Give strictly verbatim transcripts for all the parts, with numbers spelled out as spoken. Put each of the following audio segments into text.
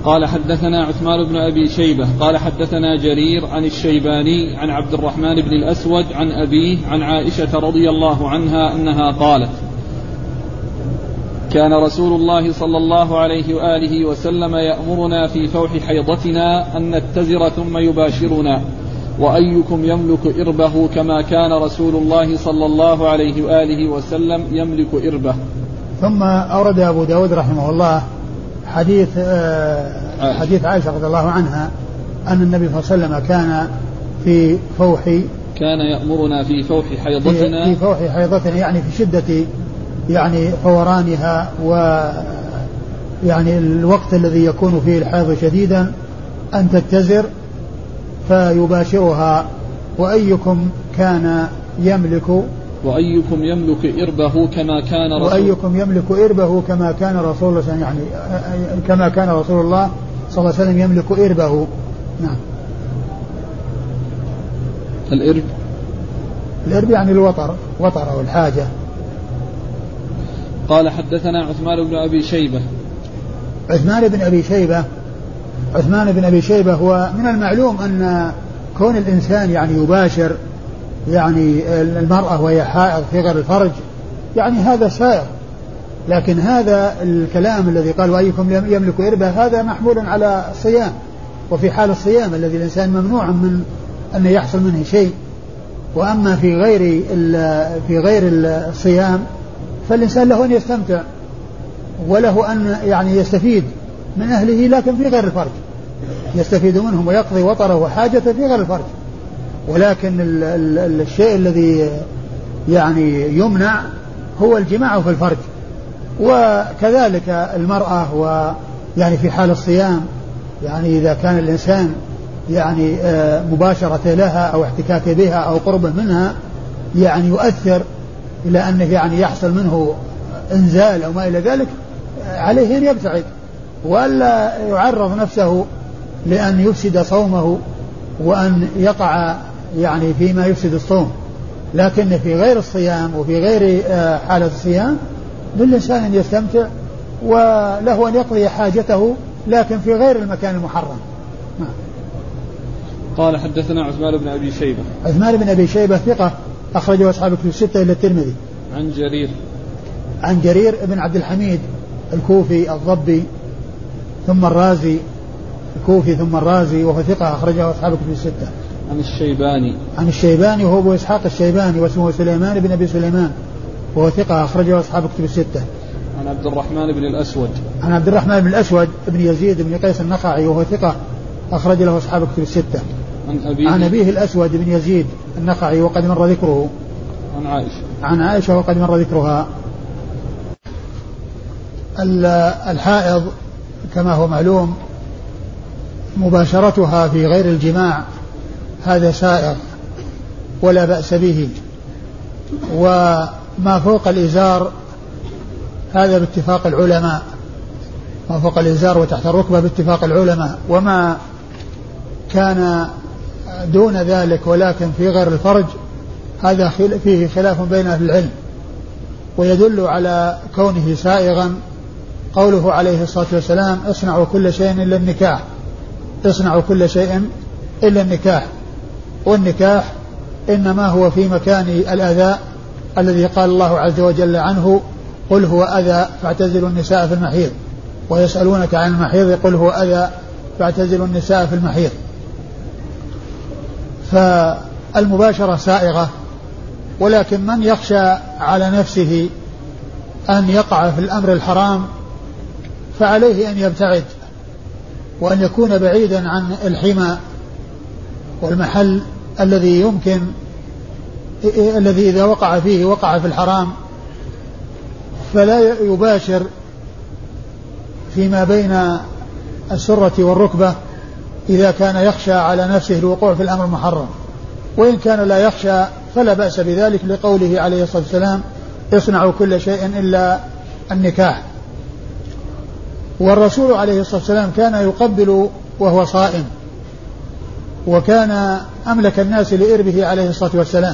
قال حدثنا عثمان بن أبي شيبة قال حدثنا جرير عن الشيباني عن عبد الرحمن بن الأسود عن أبيه عن عائشة رضي الله عنها أنها قالت كان رسول الله صلى الله عليه وآله وسلم يأمرنا في فوح حيضتنا أن نتزر ثم يباشرنا وأيكم يملك إربه كما كان رسول الله صلى الله عليه وآله وسلم يملك إربه. ثم أورد أبو داود رحمه الله حديث آه حديث عائشة رضي الله عنها أن النبي صلى الله عليه وسلم كان في فوح كان يأمرنا في فوح حيضتنا في, في فوح حيضتنا يعني في شدة يعني فورانها و يعني الوقت الذي يكون فيه الحيض شديدا أن تتزر فيباشرها وأيكم كان يملك وأيكم يملك إربه كما كان رسول وأيكم يملك إربه كما كان رسول الله يعني كما كان رسول الله صلى الله عليه وسلم يملك إربه. نعم. الإرب الإرب يعني الوطر وطر أو الحاجة. قال حدثنا عثمان بن أبي شيبة عثمان بن أبي شيبة عثمان بن أبي شيبة هو من المعلوم أن كون الإنسان يعني يباشر يعني المرأة وهي حائض في غير الفرج يعني هذا سائر، لكن هذا الكلام الذي قال وأيكم يملك إربه هذا محمول على الصيام، وفي حال الصيام الذي الإنسان ممنوع من أن يحصل منه شيء. وأما في غير في غير الصيام فالإنسان له أن يستمتع وله أن يعني يستفيد من أهله لكن في غير الفرج، يستفيد منهم ويقضي وطره وحاجته في غير الفرج. ولكن ال ال الشيء الذي يعني يمنع هو الجماع في الفرج. وكذلك المرأة ويعني في حال الصيام يعني إذا كان الإنسان يعني مباشرة لها أو احتكاك بها أو قربه منها يعني يؤثر إلى أنه يعني يحصل منه انزال أو ما إلى ذلك، عليه أن يبتعد وألا يعرض نفسه لأن يفسد صومه وأن يقع يعني فيما يفسد الصوم. لكن في غير الصيام وفي غير حالة الصيام للإنسان أن يستمتع وله أن يقضي حاجته لكن في غير المكان المحرم. قال حدثنا عثمان بن أبي شيبة عثمان بن أبي شيبة ثقة أخرجه أصحاب الكتب الستة إلا الترمذي. عن جرير عن جرير بن عبد الحميد الكوفي الضبي ثم الرازي الكوفي ثم الرازي وهو ثقة أخرجه أصحاب الكتب الستة. عن الشيباني عن الشيباني وهو أبو إسحاق الشيباني واسمه سليمان بن أبي سليمان وهو ثقة أخرجه أصحاب الكتب الستة. عن عبد الرحمن بن الأسود عن عبد الرحمن بن الأسود بن يزيد بن قيس النخعي وهو ثقة أخرج له أصحاب الكتب الستة. عن أبيه عن أبيه الأسود بن يزيد النخعي وقد مر ذكره. عن عائشة عن عائشة وقد مر ذكرها. الحائض كما هو معلوم مباشرتها في غير الجماع هذا سائغ ولا بأس به، وما فوق الإزار هذا باتفاق العلماء، ما فوق الإزار وتحت الركبة باتفاق العلماء، وما كان دون ذلك ولكن في غير الفرج هذا فيه خلاف بين أهل العلم. ويدل على كونه سائغا قوله عليه الصلاة والسلام اصنعوا كل شيء إلا النكاح، اصنعوا كل شيء إلا النكاح. والنكاح إنما هو في مكان الأذى الذي قال الله عز وجل عنه قل هو أذى فاعتزلوا النساء في المحيض ويسألونك عن المحيض قل هو أذى فاعتزلوا النساء في المحيض. فالمباشرة سائغة، ولكن من يخشى على نفسه أن يقع في الأمر الحرام فعليه أن يبتعد وأن يكون بعيدا عن الحمى والمحل الذي يمكن الذي إذا وقع فيه وقع في الحرام، فلا يباشر فيما بين السرة والركبة إذا كان يخشى على نفسه الوقوع في الأمر المحرم. وإن كان لا يخشى فلا بأس بذلك لقوله عليه الصلاة والسلام اصنعوا كل شيء إلا النكاح. والرسول عليه الصلاة والسلام كان يقبل وهو صائم، وكان أملك الناس لإربه عليه الصلاة والسلام،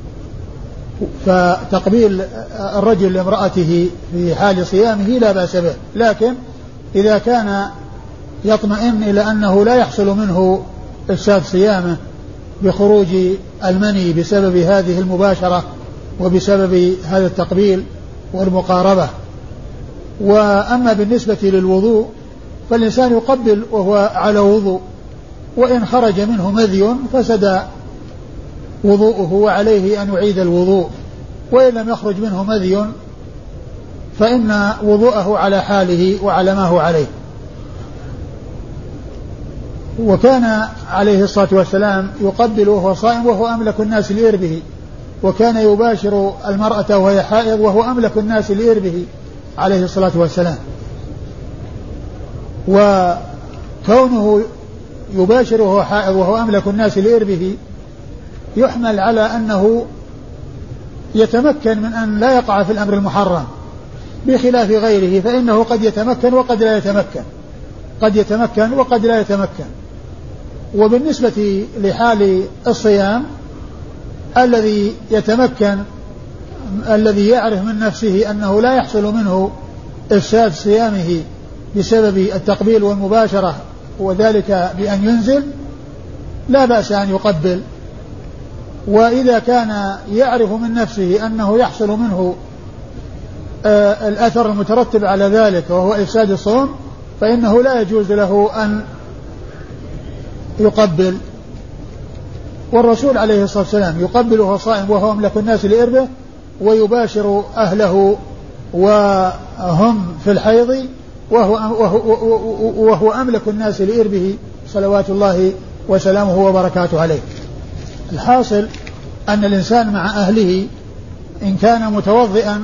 فتقبيل الرجل لامرأته في حال صيامه لا بأس به. لكن إذا كان يطمئن إلى أنه لا يحصل منه إفساد صيامه بخروج المني بسبب هذه المباشرة وبسبب هذا التقبيل والمقاربة. وأما بالنسبة للوضوء فالإنسان يقبل وهو على وضوء، وإن خرج منه مذي فسد وضوءه وعليه أن يعيد الوضوء، وإن لم يخرج منه مذي فإن وضوءه على حاله وعلى ما هو عليه. وكان عليه الصلاة والسلام يقبل وهو صائم وهو أملك الناس لإربه، وكان يباشر المرأة وهي حائض وهو أملك الناس لإربه عليه الصلاة والسلام. وكونه يباشر وهو حائض وهو أملك الناس لإربه يحمل على أنه يتمكن من أن لا يقع في الأمر المحرم، بخلاف غيره فإنه قد يتمكن وقد لا يتمكن، قد يتمكن وقد لا يتمكن. وبالنسبة لحال الصيام الذي يتمكن، الذي يعرف من نفسه أنه لا يحصل منه إفساد صيامه بسبب التقبيل والمباشرة وذلك بأن ينزل، لا بأس أن يقبل. وإذا كان يعرف من نفسه أنه يحصل منه آه الأثر المترتب على ذلك وهو إفساد الصوم فإنه لا يجوز له أن يقبل. والرسول عليه الصلاة والسلام يقبل وهو صائم وهو أملك الناس لإربه، ويباشر أهله وهم في الحيض وهو, وهو, وهو أملك الناس لإربه صلوات الله وسلامه وبركاته عليه. الحاصل أن الإنسان مع أهله إن كان متوضئا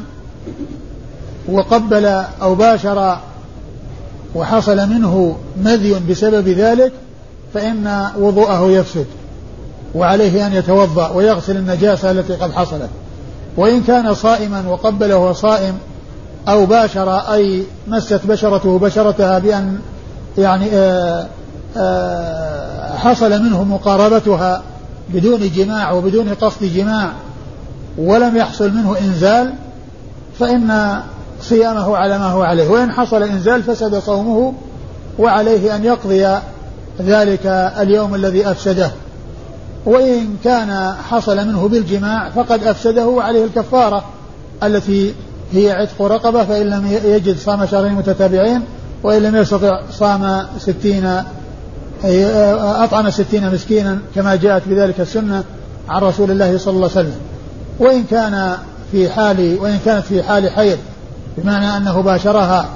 وقبل أو باشر وحصل منه مذي بسبب ذلك فإن وضوءه يفسد، وعليه أن يتوضأ ويغسل النجاسة التي قد حصلت. وإن كان صائما وقبل وهو صائم أو باشر أي مست بشرته بشرتها بأن يعني آآ آآ حصل منه مقاربتها بدون جماع وبدون قصد جماع ولم يحصل منه إنزال فإن صيامه على ما هو عليه، وإن حصل إنزال فسد صومه وعليه أن يقضي ذلك اليوم الذي أفسده. وإن كان حصل منه بالجماع فقد أفسده وعليه الكفارة التي هي عتق رقبة، فإن لم يجد صام شهرين متتابعين، وإن لم يستطع صام ستين أطعم ستين مسكينا كما جاءت بذلك السنة عن رسول الله صلى الله عليه وسلم. وإن كان في حال وإن كانت في حال حيض بمعنى أنه باشرها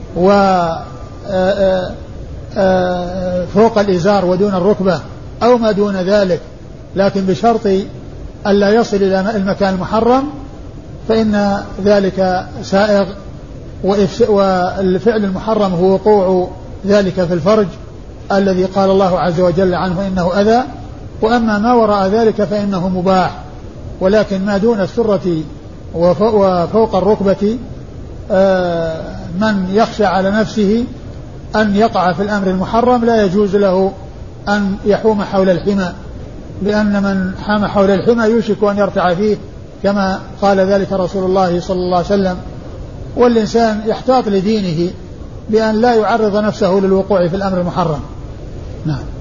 وفوق الإزار ودون الركبة أو ما دون ذلك لكن بشرط ألا يصل إلى المكان المحرم فإن ذلك سائغ، والفعل المحرم هو وقوع ذلك في الفرج الذي قال الله عز وجل عنه إنه أذى. وأما ما وراء ذلك فإنه مباح، ولكن ما دون السرة وفوق الركبة من يخشى على نفسه أن يقع في الأمر المحرم لا يجوز له أن يحوم حول الحمى، لأن من حام حول الحمى يوشك أن يرتع فيه كما قال ذلك رسول الله صلى الله عليه وسلم. والإنسان يحتاط لدينه بأن لا يعرض نفسه للوقوع في الأمر المحرم. نعم.